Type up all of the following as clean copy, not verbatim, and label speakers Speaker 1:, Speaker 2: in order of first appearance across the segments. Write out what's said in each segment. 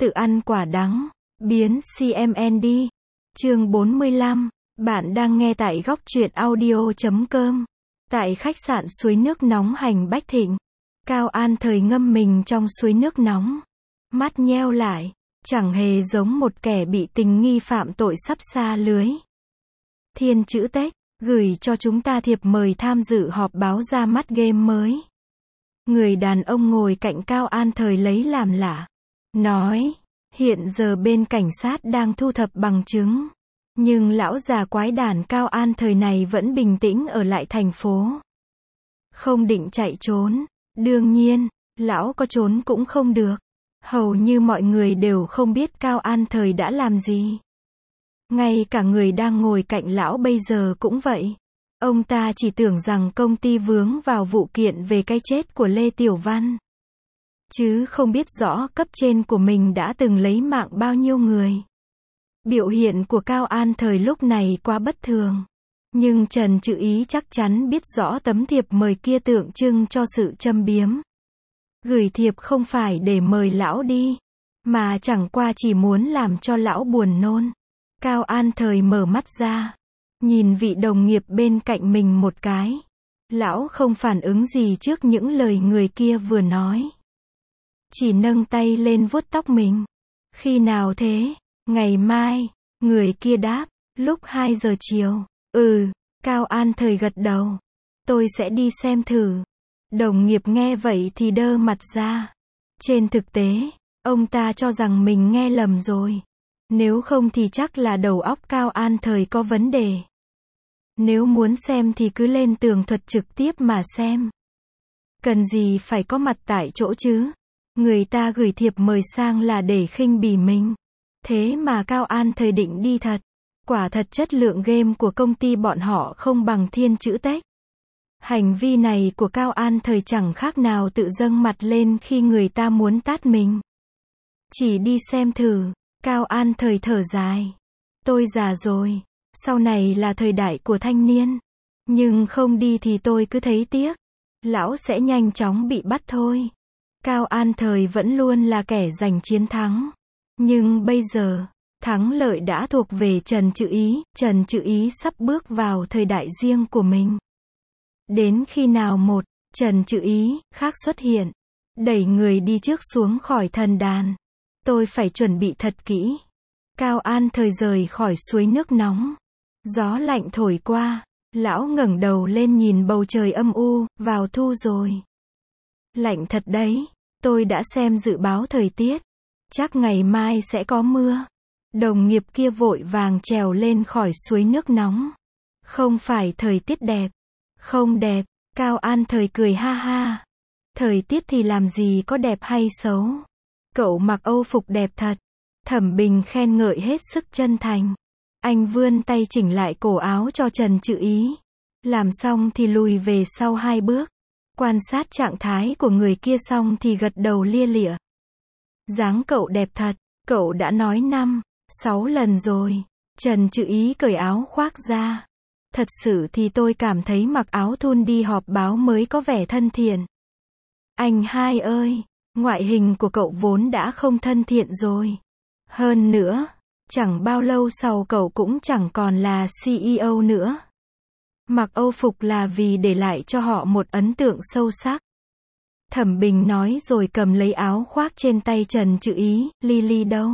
Speaker 1: Tự ăn quả đắng, biến CMN đi. Chương 45, bạn đang nghe tại góc truyện audio.com. Tại khách sạn suối nước nóng Hành Bách Thịnh, Cao An Thời ngâm mình trong suối nước nóng. Mắt nheo lại, chẳng hề giống một kẻ bị tình nghi phạm tội sắp xa lưới. Thiên chữ Tech, gửi cho chúng ta thiệp mời tham dự họp báo ra mắt game mới. Người đàn ông ngồi cạnh Cao An Thời lấy làm lạ. Nói, hiện giờ bên cảnh sát đang thu thập bằng chứng. Nhưng lão già quái đản Cao An Thời này vẫn bình tĩnh ở lại thành phố. Không định chạy trốn. Đương nhiên, lão có trốn cũng không được. Hầu như mọi người đều không biết Cao An Thời đã làm gì. Ngay cả người đang ngồi cạnh lão bây giờ cũng vậy. Ông ta chỉ tưởng rằng công ty vướng vào vụ kiện về cái chết của Lê Tiểu Văn. Chứ không biết rõ cấp trên của mình đã từng lấy mạng bao nhiêu người. Biểu hiện của Cao An Thời lúc này quá bất thường. Nhưng Trần Trự Ý chắc chắn biết rõ tấm thiệp mời kia tượng trưng cho sự châm biếm. Gửi thiệp không phải để mời lão đi, mà chẳng qua chỉ muốn làm cho lão buồn nôn. Cao An Thời mở mắt ra, nhìn vị đồng nghiệp bên cạnh mình một cái. Lão không phản ứng gì trước những lời người kia vừa nói. Chỉ nâng tay lên vuốt tóc mình. Khi nào thế? Ngày mai, người kia đáp, lúc 2 giờ chiều. Cao An Thời gật đầu. Tôi sẽ đi xem thử. Đồng nghiệp nghe vậy thì đơ mặt ra. Trên thực tế, ông ta cho rằng mình nghe lầm rồi. Nếu không thì chắc là đầu óc Cao An Thời có vấn đề. Nếu muốn xem thì cứ lên tường thuật trực tiếp mà xem. Cần gì phải có mặt tại chỗ chứ? Người ta gửi thiệp mời sang là để khinh bỉ mình. Thế mà Cao An Thời định đi thật. Quả thật chất lượng game của công ty bọn họ không bằng Thiên chữ Tech. Hành vi này của Cao An Thời chẳng khác nào tự dâng mặt lên khi người ta muốn tát mình. Chỉ đi xem thử. Cao An Thời thở dài. Tôi già rồi. Sau này là thời đại của thanh niên. Nhưng không đi thì tôi cứ thấy tiếc. Lão sẽ nhanh chóng bị bắt thôi. Cao An Thời vẫn luôn là kẻ giành chiến thắng. Nhưng bây giờ, thắng lợi đã thuộc về Trần Trự Ý. Trần Trự Ý sắp bước vào thời đại riêng của mình. Đến khi nào một Trần Trự Ý khác xuất hiện, đẩy người đi trước xuống khỏi thần đàn. Tôi phải chuẩn bị thật kỹ. Cao An Thời rời khỏi suối nước nóng. Gió lạnh thổi qua. Lão ngẩng đầu lên nhìn bầu trời âm u. Vào thu rồi. Lạnh thật đấy. Tôi đã xem dự báo thời tiết. Chắc ngày mai sẽ có mưa. Đồng nghiệp kia vội vàng trèo lên khỏi suối nước nóng. Không phải thời tiết đẹp. Không đẹp. Cao An Thời cười ha ha. Thời tiết thì làm gì có đẹp hay xấu. Cậu mặc Âu phục đẹp thật. Thẩm Bình khen ngợi hết sức chân thành. Anh vươn tay chỉnh lại cổ áo cho Trần Trự Ý. Làm xong thì lùi về sau 2 bước. Quan sát trạng thái của người kia xong thì gật đầu lia lịa. Dáng cậu đẹp thật. Cậu đã nói 5-6 lần rồi. Trần Trự Ý cởi áo khoác ra. Thật sự thì tôi cảm thấy mặc áo thun đi họp báo mới có vẻ thân thiện. Anh hai ơi, ngoại hình của cậu vốn đã không thân thiện rồi. Hơn nữa, chẳng bao lâu sau cậu cũng chẳng còn là CEO nữa. Mặc Âu phục là vì để lại cho họ một ấn tượng sâu sắc. Thẩm Bình nói rồi cầm lấy áo khoác trên tay Trần Trự Ý. Lily đâu?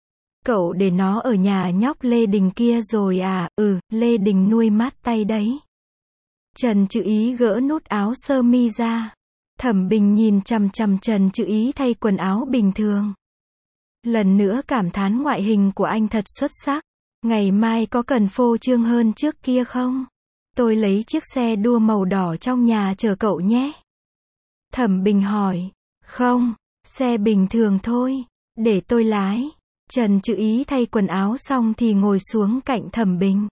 Speaker 1: Cậu để nó ở nhà nhóc Lê Đình kia rồi à? Lê Đình nuôi mát tay đấy. Trần Trự Ý gỡ nút áo sơ mi ra. Thẩm Bình nhìn chằm chằm Trần Trự Ý thay quần áo bình thường. Lần nữa cảm thán ngoại hình của anh thật xuất sắc. Ngày mai có cần phô trương hơn trước kia không? Tôi lấy chiếc xe đua màu đỏ trong nhà chờ cậu nhé. Thẩm Bình hỏi. Không, xe bình thường thôi. Để tôi lái. Trần Trự Ý thay quần áo xong thì ngồi xuống cạnh Thẩm Bình.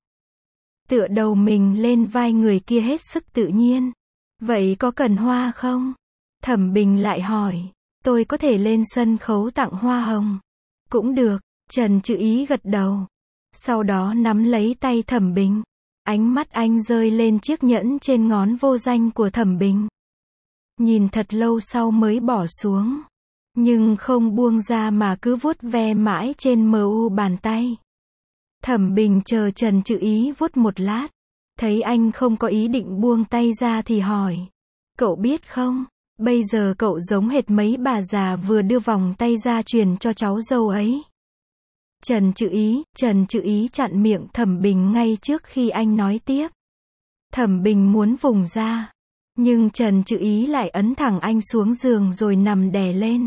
Speaker 1: Tựa đầu mình lên vai người kia hết sức tự nhiên. Vậy có cần hoa không? Thẩm Bình lại hỏi. Tôi có thể lên sân khấu tặng hoa hồng. Cũng được. Trần Trự Ý gật đầu. Sau đó nắm lấy tay Thẩm Bình. Ánh mắt anh rơi lên chiếc nhẫn trên ngón vô danh của Thẩm Bình. Nhìn thật lâu sau mới bỏ xuống. nhưng không buông ra mà cứ vuốt ve mãi trên mu bàn tay. Thẩm Bình chờ Trần Trự Ý vuốt một lát, thấy anh không có ý định buông tay ra thì hỏi, cậu biết không, bây giờ cậu giống hệt mấy bà già vừa đưa vòng tay ra truyền cho cháu dâu ấy. Trần Trự Ý chặn miệng Thẩm Bình ngay trước khi anh nói tiếp. Thẩm Bình muốn vùng ra, nhưng Trần Trự Ý lại ấn thẳng anh xuống giường rồi nằm đè lên.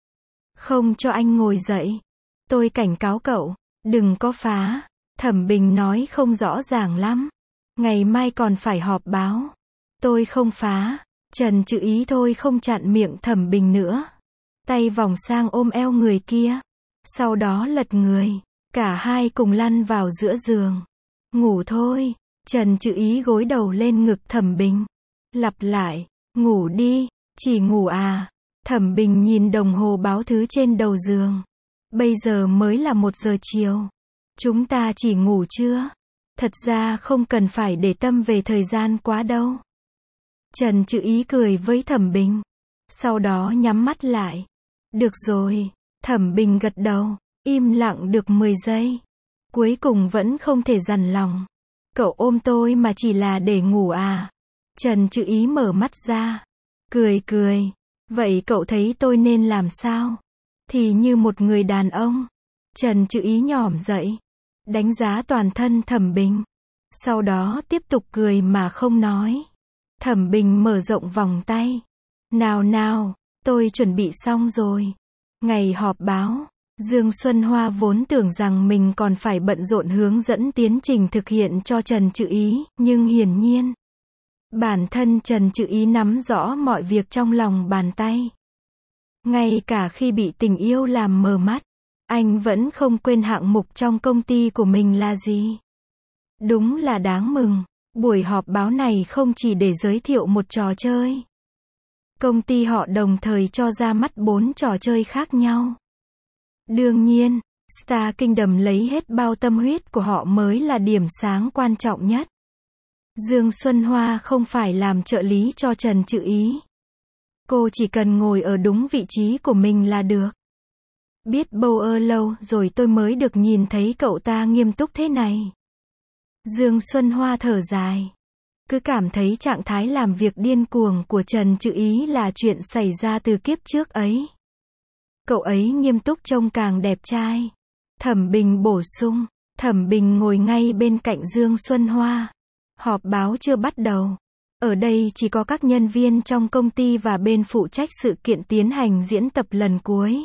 Speaker 1: Không cho anh ngồi dậy. Tôi cảnh cáo cậu, đừng có phá. Thẩm Bình nói không rõ ràng lắm. Ngày mai còn phải họp báo. Tôi không phá. Trần Trự Ý thôi không chặn miệng Thẩm Bình nữa. Tay vòng sang ôm eo người kia. Sau đó lật người. Cả hai cùng lăn vào giữa giường. Ngủ thôi. Trần Trự Ý gối đầu lên ngực Thẩm Bình. Lặp lại. Ngủ đi. Chỉ ngủ à? Thẩm Bình nhìn đồng hồ báo thứ trên đầu giường. Bây giờ mới là 1 giờ chiều. Chúng ta chỉ ngủ trưa. Thật ra không cần phải để tâm về thời gian quá đâu. Trần Trự Ý cười với Thẩm Bình. Sau đó nhắm mắt lại. Được rồi. Thẩm Bình gật đầu. Im lặng được 10 giây. Cuối cùng vẫn không thể dằn lòng. Cậu ôm tôi mà chỉ là để ngủ à? Trần Trự Ý mở mắt ra. Cười. Vậy cậu thấy tôi nên làm sao? Thì như một người đàn ông. Trần Trự Ý nhỏm dậy. Đánh giá toàn thân Thẩm Bình. Sau đó tiếp tục cười mà không nói. Thẩm Bình mở rộng vòng tay. Nào, tôi chuẩn bị xong rồi. Ngày họp báo, Dương Xuân Hoa vốn tưởng rằng mình còn phải bận rộn hướng dẫn tiến trình thực hiện cho Trần Trự Ý, nhưng hiển nhiên, bản thân Trần Trự Ý nắm rõ mọi việc trong lòng bàn tay. Ngay cả khi bị tình yêu làm mờ mắt, anh vẫn không quên hạng mục trong công ty của mình là gì. Đúng là đáng mừng. Buổi họp báo này không chỉ để giới thiệu một trò chơi. Công ty họ đồng thời cho ra mắt 4 trò chơi khác nhau. Đương nhiên, Star Kingdom lấy hết bao tâm huyết của họ mới là điểm sáng quan trọng nhất. Dương Xuân Hoa không phải làm trợ lý cho Trần Trự Ý. Cô chỉ cần ngồi ở đúng vị trí của mình là được. Biết bao lâu rồi tôi mới được nhìn thấy cậu ta nghiêm túc thế này. Dương Xuân Hoa thở dài. Cứ cảm thấy trạng thái làm việc điên cuồng của Trần Trự Ý là chuyện xảy ra từ kiếp trước ấy. Cậu ấy nghiêm túc trông càng đẹp trai. Thẩm Bình bổ sung. Thẩm Bình ngồi ngay bên cạnh Dương Xuân Hoa. Họp báo chưa bắt đầu. Ở đây chỉ có các nhân viên trong công ty và bên phụ trách sự kiện tiến hành diễn tập lần cuối.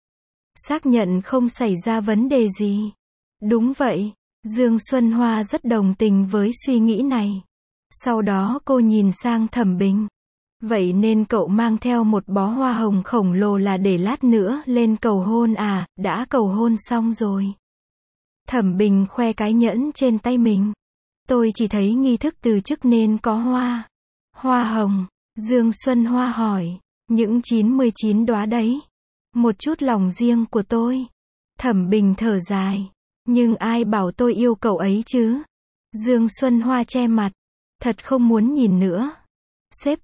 Speaker 1: Xác nhận không xảy ra vấn đề gì. Đúng vậy. Dương Xuân Hoa rất đồng tình với suy nghĩ này. Sau đó cô nhìn sang Thẩm Bình. Vậy nên cậu mang theo một bó hoa hồng khổng lồ là để lát nữa lên cầu hôn à? Đã cầu hôn xong rồi. Thẩm Bình khoe cái nhẫn trên tay mình. Tôi chỉ thấy nghi thức từ chức nên có hoa. Hoa hồng. Dương Xuân Hoa hỏi. Những 99 đóa đấy. Một chút lòng riêng của tôi. Thẩm Bình thở dài. Nhưng ai bảo tôi yêu cậu ấy chứ? Dương Xuân Hoa che mặt. Thật không muốn nhìn nữa. Sếp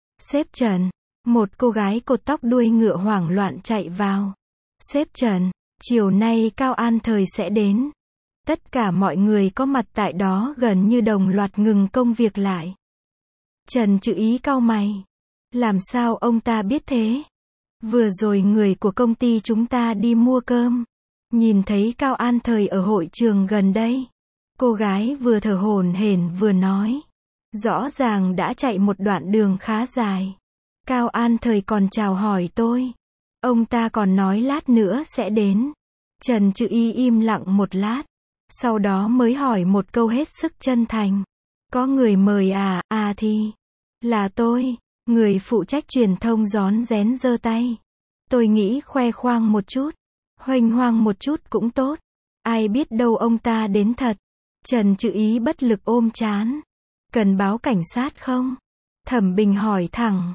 Speaker 1: Trần. Một cô gái cột tóc đuôi ngựa hoảng loạn chạy vào. Sếp Trần, chiều nay Cao An Thời sẽ đến. Tất cả mọi người có mặt tại đó gần như đồng loạt ngừng công việc lại. Trần Trự Ý cau mày. Làm sao ông ta biết thế? Vừa rồi người của công ty chúng ta đi mua cơm. Nhìn thấy Cao An Thời ở hội trường gần đây. Cô gái vừa thở hổn hển vừa nói. Rõ ràng đã chạy một đoạn đường khá dài. Cao An Thời còn chào hỏi tôi. Ông ta còn nói lát nữa sẽ đến. Trần Trự Ý im lặng một lát. Sau đó mới hỏi một câu hết sức chân thành. Có người mời à? À thì là tôi. Người phụ trách truyền thông rón rén giơ tay. Tôi nghĩ khoe khoang một chút. Huênh hoang một chút cũng tốt. Ai biết đâu ông ta đến thật. Trần Trự Ý bất lực ôm trán. Cần báo cảnh sát không? Thẩm Bình hỏi thẳng.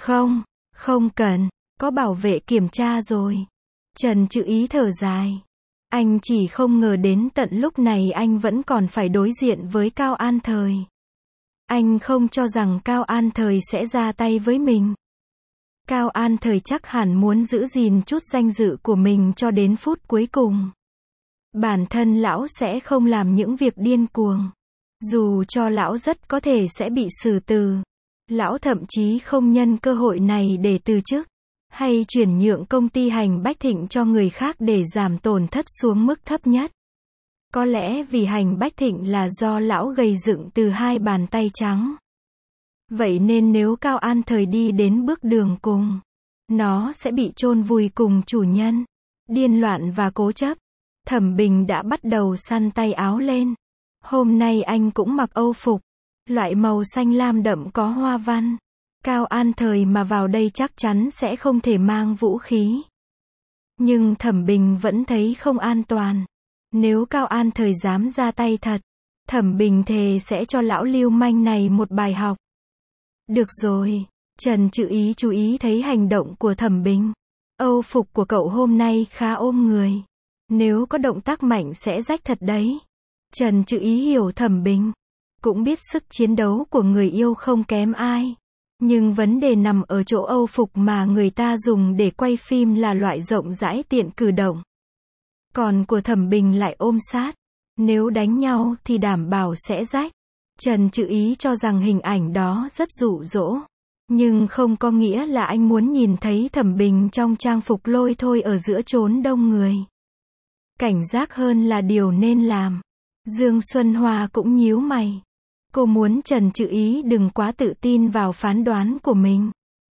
Speaker 1: Không cần. Có bảo vệ kiểm tra rồi. Trần Trự Ý thở dài. Anh chỉ không ngờ đến tận lúc này anh vẫn còn phải đối diện với Cao An Thời. Anh không cho rằng Cao An Thời sẽ ra tay với mình. Cao An Thời chắc hẳn muốn giữ gìn chút danh dự của mình cho đến phút cuối cùng. Bản thân lão sẽ không làm những việc điên cuồng. Dù cho lão rất có thể sẽ bị xử từ. Lão thậm chí không nhân cơ hội này để từ chức, hay chuyển nhượng công ty Hành Bách Thịnh cho người khác để giảm tổn thất xuống mức thấp nhất. Có lẽ vì Hành Bách Thịnh là do lão gầy dựng từ hai bàn tay trắng. Vậy nên nếu Cao An Thời đi đến bước đường cùng, nó sẽ bị chôn vùi cùng chủ nhân. Điên loạn và cố chấp. Thẩm Bình đã bắt đầu săn tay áo lên. Hôm nay anh cũng mặc âu phục, loại màu xanh lam đậm có hoa văn. Cao An Thời mà vào đây chắc chắn sẽ không thể mang vũ khí. Nhưng Thẩm Bình vẫn thấy không an toàn. Nếu Cao An Thời dám ra tay thật, Thẩm Bình thề sẽ cho lão lưu manh này một bài học. Được rồi, Trần Trự Ý chú ý thấy hành động của Thẩm Bình. Âu phục của cậu hôm nay khá ôm người. Nếu có động tác mạnh sẽ rách thật đấy. Trần Trự Ý hiểu Thẩm Bình, cũng biết sức chiến đấu của người yêu không kém ai. Nhưng vấn đề nằm ở chỗ âu phục mà người ta dùng để quay phim là loại rộng rãi tiện cử động. Còn của Thẩm Bình lại ôm sát. Nếu đánh nhau thì đảm bảo sẽ rách. Trần Trự Ý cho rằng hình ảnh đó rất dụ dỗ. Nhưng không có nghĩa là anh muốn nhìn thấy Thẩm Bình trong trang phục lôi thôi ở giữa chốn đông người. Cảnh giác hơn là điều nên làm. Dương Xuân Hoa cũng nhíu mày. Cô muốn Trần Trự Ý đừng quá tự tin vào phán đoán của mình.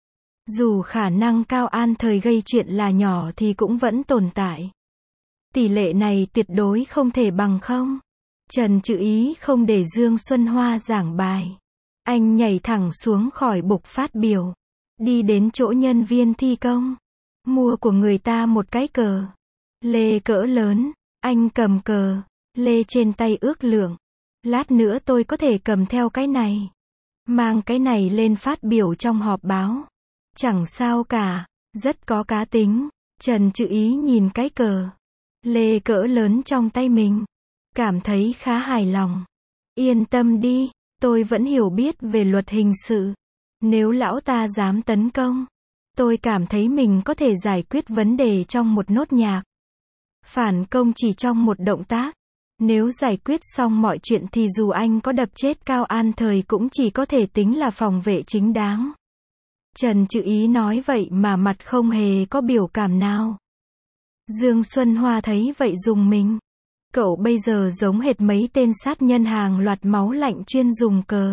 Speaker 1: Dù khả năng Cao An Thời gây chuyện là nhỏ thì cũng vẫn tồn tại. Tỷ lệ này tuyệt đối không thể bằng không. Trần Trự Ý không để Dương Xuân Hoa giảng bài. Anh nhảy thẳng xuống khỏi bục phát biểu. Đi đến chỗ nhân viên thi công. Mua của người ta một cái cờ lê cỡ lớn. Anh cầm cờ lê trên tay ước lượng. Lát nữa tôi có thể cầm theo cái này. Mang cái này lên phát biểu trong họp báo. Chẳng sao cả. Rất có cá tính. Trần Trự Ý nhìn cái cờ lê cỡ lớn trong tay mình. Cảm thấy khá hài lòng. Yên tâm đi. Tôi vẫn hiểu biết về luật hình sự. Nếu lão ta dám tấn công, tôi cảm thấy mình có thể giải quyết vấn đề trong một nốt nhạc. Phản công chỉ trong một động tác. Nếu giải quyết xong mọi chuyện thì dù anh có đập chết Cao An Thời cũng chỉ có thể tính là phòng vệ chính đáng. Trần Trự Ý nói vậy mà mặt không hề có biểu cảm nào. Dương Xuân Hoa thấy vậy rùng mình. Cậu bây giờ giống hệt mấy tên sát nhân hàng loạt máu lạnh chuyên dùng cờ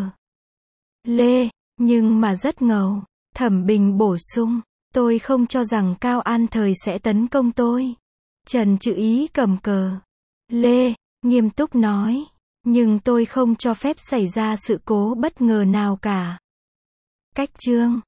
Speaker 1: lê, nhưng mà rất ngầu. Thẩm Bình bổ sung, tôi không cho rằng Cao An Thời sẽ tấn công tôi. Trần Trự Ý cầm cờ lê, nghiêm túc nói, nhưng tôi không cho phép xảy ra sự cố bất ngờ nào cả. Cách chương